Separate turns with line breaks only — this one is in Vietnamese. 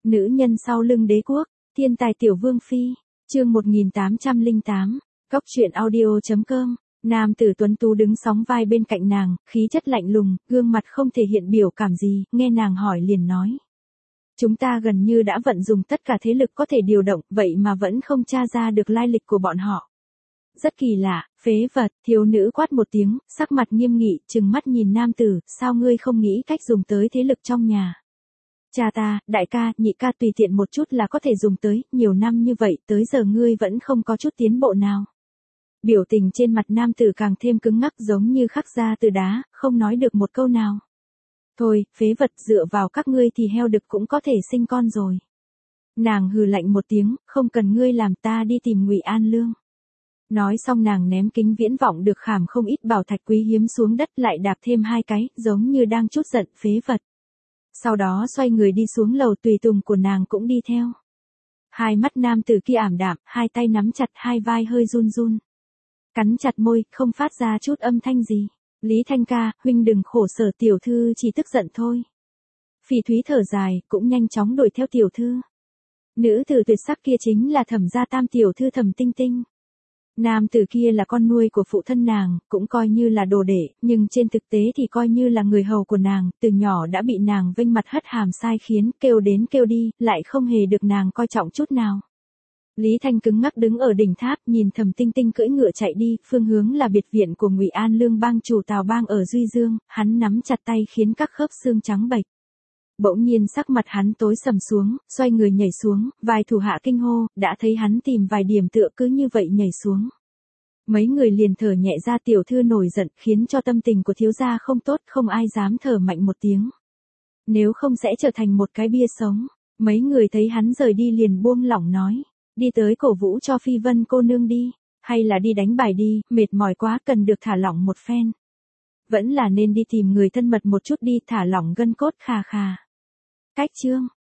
Nữ nhân sau lưng đế quốc, thiên tài tiểu vương phi, chương 1808, Cóc truyện audio.com. Nam tử tuấn tú đứng sóng vai bên cạnh nàng, khí chất lạnh lùng, gương mặt không thể hiện biểu cảm gì, nghe nàng hỏi liền nói. Chúng ta gần như đã vận dùng tất cả thế lực có thể điều động, vậy mà vẫn không tra ra được lai lịch của bọn họ. Rất kỳ lạ, phế vật, thiếu nữ quát một tiếng, sắc mặt nghiêm nghị, trừng mắt nhìn nam tử, sao ngươi không nghĩ cách dùng tới thế lực trong nhà. Cha ta, đại ca, nhị ca tùy tiện một chút là có thể dùng tới, nhiều năm như vậy, tới giờ ngươi vẫn không có chút tiến bộ nào. Biểu tình trên mặt nam tử càng thêm cứng ngắc giống như khắc ra từ đá, không nói được một câu nào. Thôi, phế vật, dựa vào các ngươi thì heo đực cũng có thể sinh con rồi. Nàng hừ lạnh một tiếng, không cần ngươi làm, ta đi tìm Ngụy An Lương. Nói xong nàng ném kính viễn vọng được khảm không ít bảo thạch quý hiếm xuống đất, lại đạp thêm 2 cái, giống như đang trút giận, phế vật. Sau đó xoay người đi xuống lầu, tùy tùng của nàng cũng đi theo. Hai mắt nam tử kia ảm đạm, hai tay nắm chặt, hai vai hơi run run. Cắn chặt môi, không phát ra chút âm thanh gì. Lý Thanh ca, huynh đừng khổ sở, tiểu thư chỉ tức giận thôi. Phỉ Thúy thở dài, cũng nhanh chóng đuổi theo tiểu thư. Nữ tử tuyệt sắc kia chính là Thẩm gia tam tiểu thư Thẩm Tinh Tinh. Nam tử kia là con nuôi của phụ thân nàng, cũng coi như là đồ đệ, nhưng trên thực tế thì coi như là người hầu của nàng, từ nhỏ đã bị nàng vênh mặt hất hàm sai khiến, kêu đến kêu đi, lại không hề được nàng coi trọng chút nào. Lý Thanh cứng ngắc đứng ở đỉnh tháp, nhìn Thẩm Tinh Tinh cưỡi ngựa chạy đi, phương hướng là biệt viện của Ngụy An Lương bang chủ Tào Bang ở Duy Dương, hắn nắm chặt tay khiến các khớp xương trắng bệch. Bỗng nhiên sắc mặt hắn tối sầm xuống, xoay người nhảy xuống, vài thủ hạ kinh hô, đã thấy hắn tìm vài điểm tựa cứ như vậy nhảy xuống. Mấy người liền thở nhẹ ra, tiểu thư nổi giận, khiến cho tâm tình của thiếu gia không tốt, không ai dám thở mạnh một tiếng. Nếu không sẽ trở thành một cái bia sống. Mấy người thấy hắn rời đi liền buông lỏng nói, đi tới cổ vũ cho Phi Vân cô nương đi, hay là đi đánh bài đi, mệt mỏi quá cần được thả lỏng một phen. Vẫn là nên đi tìm người thân mật một chút đi, thả lỏng gân cốt khà khà. Cách chương